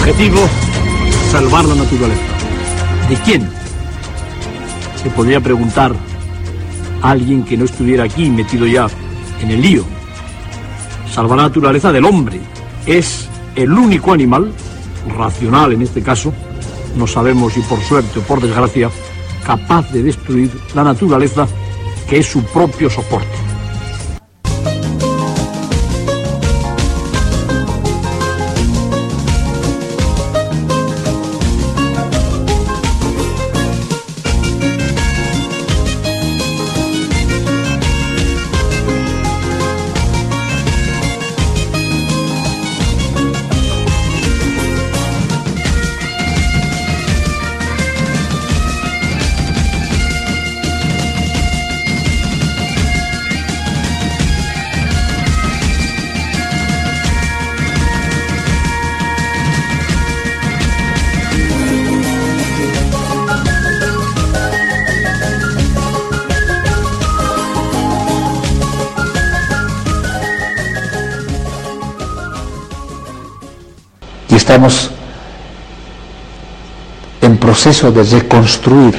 Objetivo, salvar la naturaleza. ¿De quién? Se podría preguntar a alguien que no estuviera aquí metido ya en el lío. Salvar la naturaleza del hombre. Es el único animal, racional en este caso, no sabemos si por suerte o por desgracia, capaz de destruir la naturaleza, que es su propio soporte. Estamos en proceso de reconstruir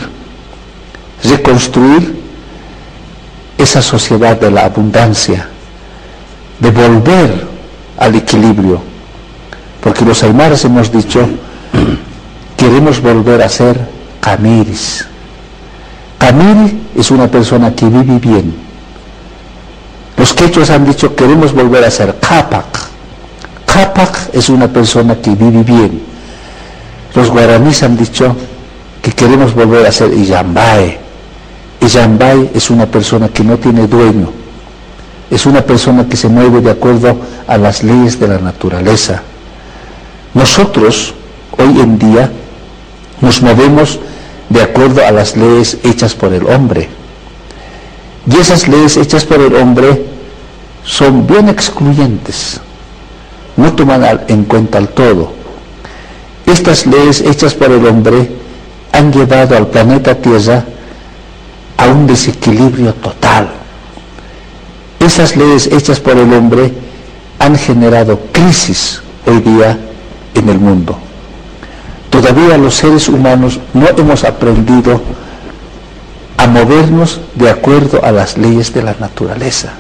esa sociedad de la abundancia, de volver al equilibrio, porque los aymaras hemos dicho, queremos volver a ser camiris. Camiri es una persona que vive bien. Los quechuas han dicho, queremos volver a ser capac. Capac es una persona que vive bien. Los guaraníes han dicho que queremos volver a ser Iyambay. Iyambay es una persona que no tiene dueño. Es una persona que se mueve de acuerdo a las leyes de la naturaleza. Nosotros, hoy en día, nos movemos de acuerdo a las leyes hechas por el hombre. Y esas leyes hechas por el hombre son bien excluyentes. No toman en cuenta el todo. Estas leyes hechas por el hombre han llevado al planeta Tierra a un desequilibrio total. Esas leyes hechas por el hombre han generado crisis hoy día en el mundo. Todavía los seres humanos no hemos aprendido a movernos de acuerdo a las leyes de la naturaleza.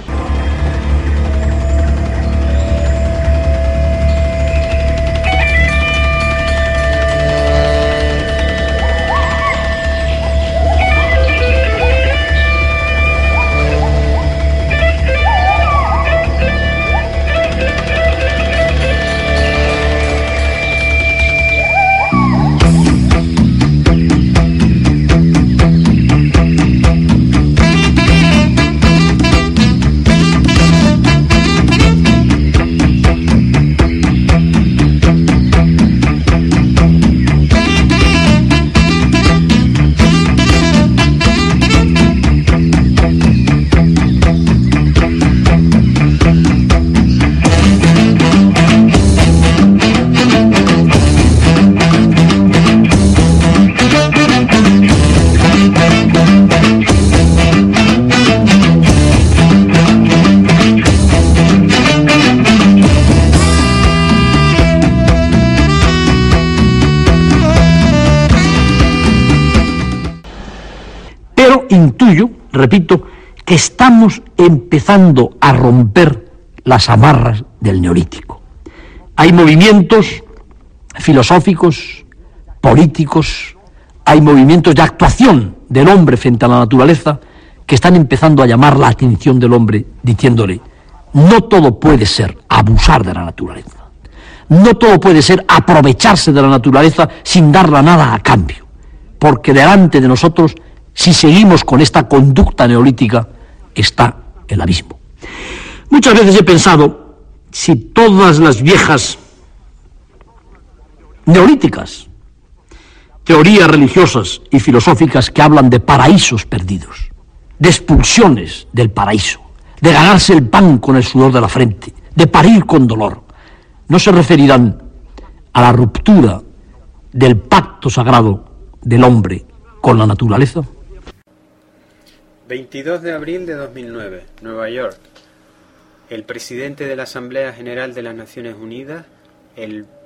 Intuyo, repito, que estamos empezando a romper las amarras del neolítico. Hay movimientos filosóficos, políticos, hay movimientos de actuación del hombre frente a la naturaleza que están empezando a llamar la atención del hombre, diciéndole, no todo puede ser abusar de la naturaleza, no todo puede ser aprovecharse de la naturaleza sin darle nada a cambio, porque delante de nosotros, si seguimos con esta conducta neolítica, está el abismo. Muchas veces he pensado, si todas las viejas neolíticas, teorías religiosas y filosóficas que hablan de paraísos perdidos, de expulsiones del paraíso, de ganarse el pan con el sudor de la frente, de parir con dolor, no se referirán a la ruptura del pacto sagrado del hombre con la naturaleza. 22 de abril de 2009, Nueva York. El presidente de la Asamblea General de las Naciones Unidas, el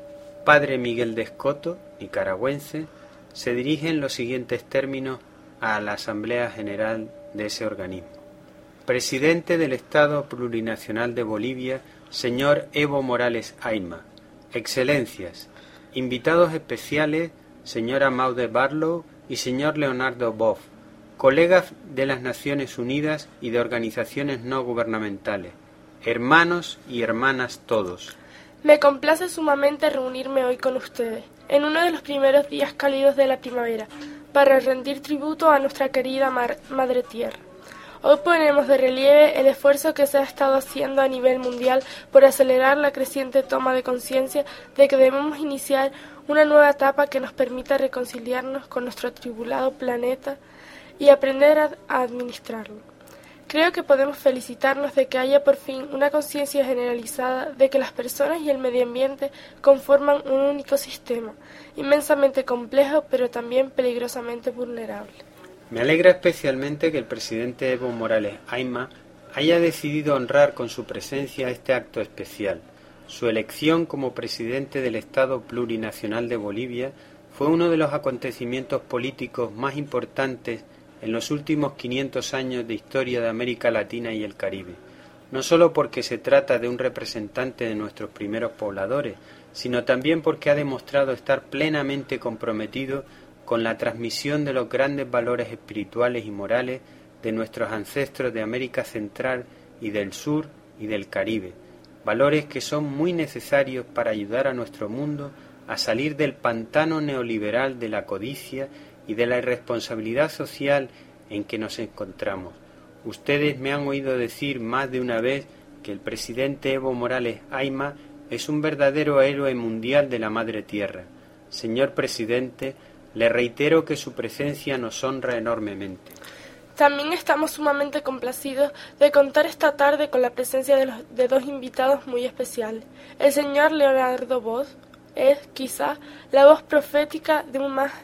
Padre Miguel de Escoto, nicaragüense, se dirige en los siguientes términos a la Asamblea General de ese organismo. Presidente del Estado Plurinacional de Bolivia, señor Evo Morales Ayma. Excelencias, invitados especiales, señora Maude Barlow y señor Leonardo Boff, colegas de las Naciones Unidas y de organizaciones no gubernamentales, hermanos y hermanas todos. Me complace sumamente reunirme hoy con ustedes, en uno de los primeros días cálidos de la primavera, para rendir tributo a nuestra querida Madre Tierra. Hoy ponemos de relieve el esfuerzo que se ha estado haciendo a nivel mundial por acelerar la creciente toma de conciencia de que debemos iniciar una nueva etapa que nos permita reconciliarnos con nuestro atribulado planeta y aprender a administrarlo. Creo que podemos felicitarnos de que haya por fin una conciencia generalizada de que las personas y el medio ambiente conforman un único sistema, inmensamente complejo pero también peligrosamente vulnerable. Me alegra especialmente que el presidente Evo Morales Ayma haya decidido honrar con su presencia este acto especial. Su elección como presidente del Estado Plurinacional de Bolivia fue uno de los acontecimientos políticos más importantes en los últimos 500 años de historia de América Latina y el Caribe, no solo porque se trata de un representante de nuestros primeros pobladores, sino también porque ha demostrado estar plenamente comprometido con la transmisión de los grandes valores espirituales y morales de nuestros ancestros de América Central y del Sur y del Caribe, valores que son muy necesarios para ayudar a nuestro mundo a salir del pantano neoliberal de la codicia y de la irresponsabilidad social en que nos encontramos. Ustedes me han oído decir más de una vez que el presidente Evo Morales Ayma es un verdadero héroe mundial de la Madre Tierra. Señor presidente, le reitero que su presencia nos honra enormemente. También estamos sumamente complacidos de contar esta tarde con la presencia de dos invitados muy especiales. El señor Leonardo Boff es, quizá, la voz profética de un más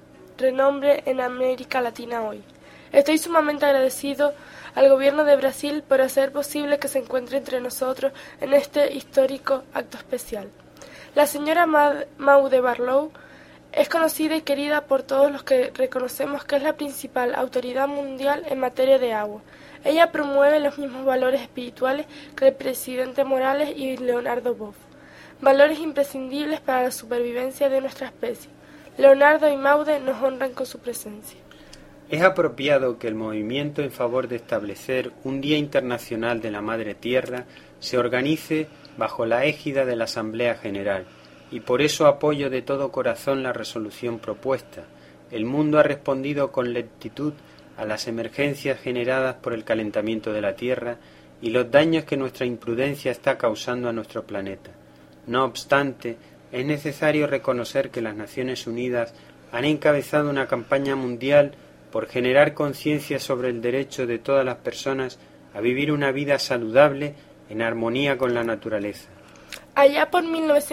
renombre en América Latina hoy. Estoy sumamente agradecido al gobierno de Brasil por hacer posible que se encuentre entre nosotros en este histórico acto especial. La señora Maude Barlow es conocida y querida por todos los que reconocemos que es la principal autoridad mundial en materia de agua. Ella promueve los mismos valores espirituales que el presidente Morales y Leonardo Boff, valores imprescindibles para la supervivencia de nuestra especie. Leonardo y Maude nos honran con su presencia. Es apropiado que el movimiento en favor de establecer un Día Internacional de la Madre Tierra se organice bajo la égida de la Asamblea General, y por eso apoyo de todo corazón la resolución propuesta. El mundo ha respondido con lentitud a las emergencias generadas por el calentamiento de la Tierra y los daños que nuestra imprudencia está causando a nuestro planeta. No obstante, es necesario reconocer que las Naciones Unidas han encabezado una campaña mundial por generar conciencia sobre el derecho de todas las personas a vivir una vida saludable en armonía con la naturaleza. Allá por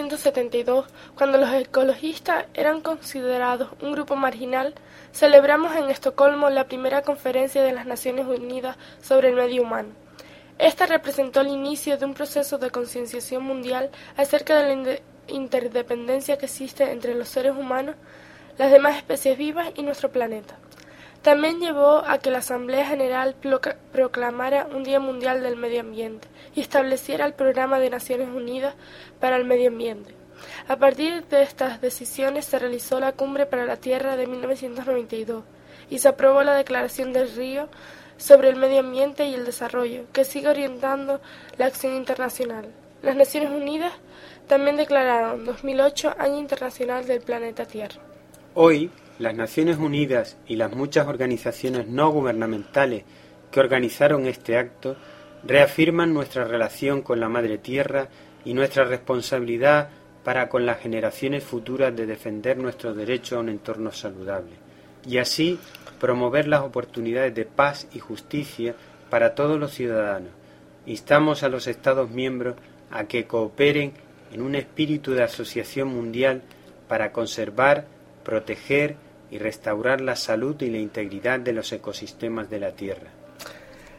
1972, cuando los ecologistas eran considerados un grupo marginal, celebramos en Estocolmo la primera conferencia de las Naciones Unidas sobre el medio humano. Esta representó el inicio de un proceso de concienciación mundial acerca de la interdependencia que existe entre los seres humanos, las demás especies vivas y nuestro planeta. También llevó a que la Asamblea General proclamara un Día Mundial del Medio Ambiente y estableciera el Programa de Naciones Unidas para el Medio Ambiente. A partir de estas decisiones se realizó la Cumbre para la Tierra de 1992 y se aprobó la Declaración del Río sobre el Medio Ambiente y el Desarrollo, que sigue orientando la acción internacional. Las Naciones Unidas también declararon 2008 Año Internacional del Planeta Tierra. Hoy, las Naciones Unidas y las muchas organizaciones no gubernamentales que organizaron este acto reafirman nuestra relación con la Madre Tierra y nuestra responsabilidad para con las generaciones futuras de defender nuestro derecho a un entorno saludable y así promover las oportunidades de paz y justicia para todos los ciudadanos. Instamos a los Estados miembros a que cooperen en un espíritu de asociación mundial para conservar, proteger y restaurar la salud y la integridad de los ecosistemas de la Tierra.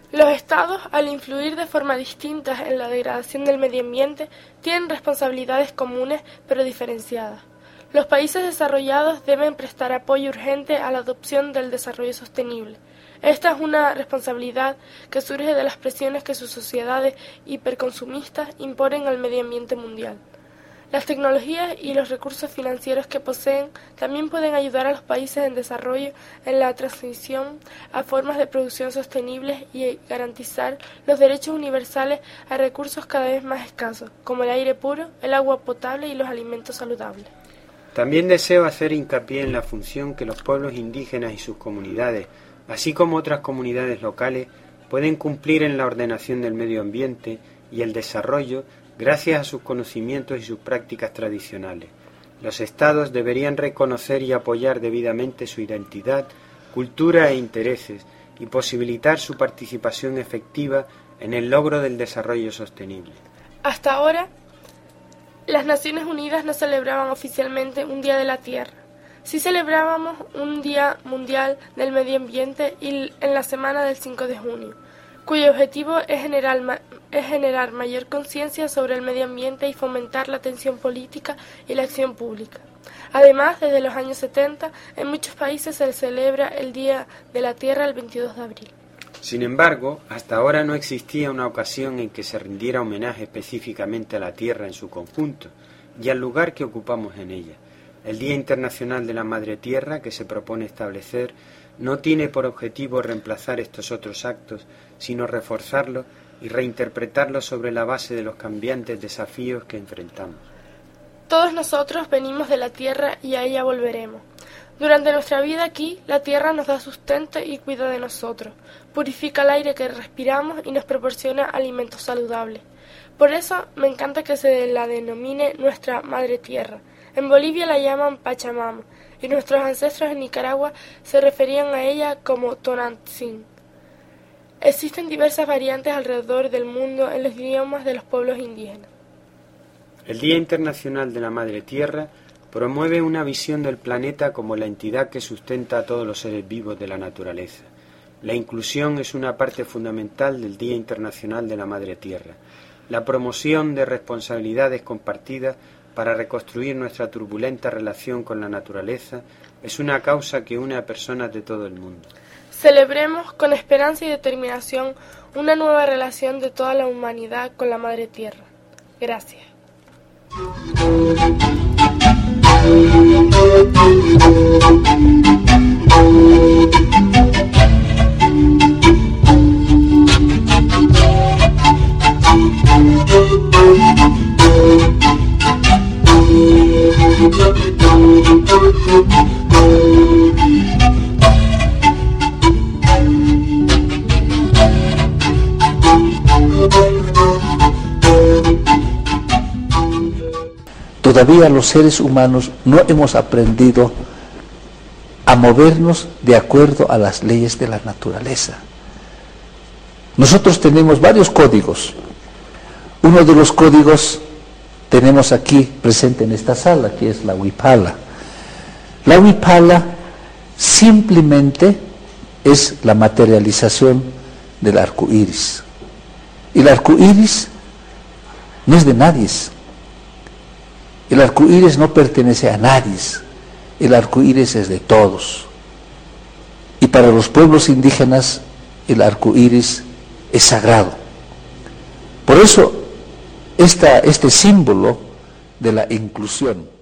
Los estados, al influir de forma distinta en la degradación del medio ambiente, tienen responsabilidades comunes pero diferenciadas. Los países desarrollados deben prestar apoyo urgente a la adopción del desarrollo sostenible. Esta es una responsabilidad que surge de las presiones que sus sociedades hiperconsumistas imponen al medio ambiente mundial. Las tecnologías y los recursos financieros que poseen también pueden ayudar a los países en desarrollo en la transición a formas de producción sostenibles y garantizar los derechos universales a recursos cada vez más escasos, como el aire puro, el agua potable y los alimentos saludables. También deseo hacer hincapié en la función que los pueblos indígenas y sus comunidades, así como otras comunidades locales, pueden cumplir en la ordenación del medio ambiente y el desarrollo gracias a sus conocimientos y sus prácticas tradicionales. Los estados deberían reconocer y apoyar debidamente su identidad, cultura e intereses y posibilitar su participación efectiva en el logro del desarrollo sostenible. Hasta ahora, las Naciones Unidas no celebraban oficialmente un Día de la Tierra. Sí celebrábamos un Día Mundial del Medio Ambiente en la semana del 5 de junio, cuyo objetivo es generar mayor conciencia sobre el medio ambiente y fomentar la atención política y la acción pública. Además, desde los años 70, en muchos países se celebra el Día de la Tierra el 22 de abril. Sin embargo, hasta ahora no existía una ocasión en que se rindiera homenaje específicamente a la Tierra en su conjunto y al lugar que ocupamos en ella. El Día Internacional de la Madre Tierra, que se propone establecer, no tiene por objetivo reemplazar estos otros actos, sino reforzarlos y reinterpretarlos sobre la base de los cambiantes desafíos que enfrentamos. Todos nosotros venimos de la Tierra y a ella volveremos. Durante nuestra vida aquí, la Tierra nos da sustento y cuida de nosotros, purifica el aire que respiramos y nos proporciona alimentos saludables. Por eso me encanta que se la denomine nuestra Madre Tierra. En Bolivia la llaman Pachamama, y nuestros ancestros en Nicaragua se referían a ella como Tonantzin. Existen diversas variantes alrededor del mundo en los idiomas de los pueblos indígenas. El Día Internacional de la Madre Tierra promueve una visión del planeta como la entidad que sustenta a todos los seres vivos de la naturaleza. La inclusión es una parte fundamental del Día Internacional de la Madre Tierra. La promoción de responsabilidades compartidas para reconstruir nuestra turbulenta relación con la naturaleza es una causa que une a personas de todo el mundo. Celebremos con esperanza y determinación una nueva relación de toda la humanidad con la Madre Tierra. Gracias. Todavía los seres humanos no hemos aprendido a movernos de acuerdo a las leyes de la naturaleza. Nosotros tenemos varios códigos. Uno de los códigos tenemos aquí presente en esta sala, que es la Huipala. La Huipala simplemente es la materialización del arco iris. Y el arco iris no es de nadie. El arco iris no pertenece a nadie. El arco iris es de todos. Y para los pueblos indígenas, el arco iris es sagrado. Por eso, este símbolo de la inclusión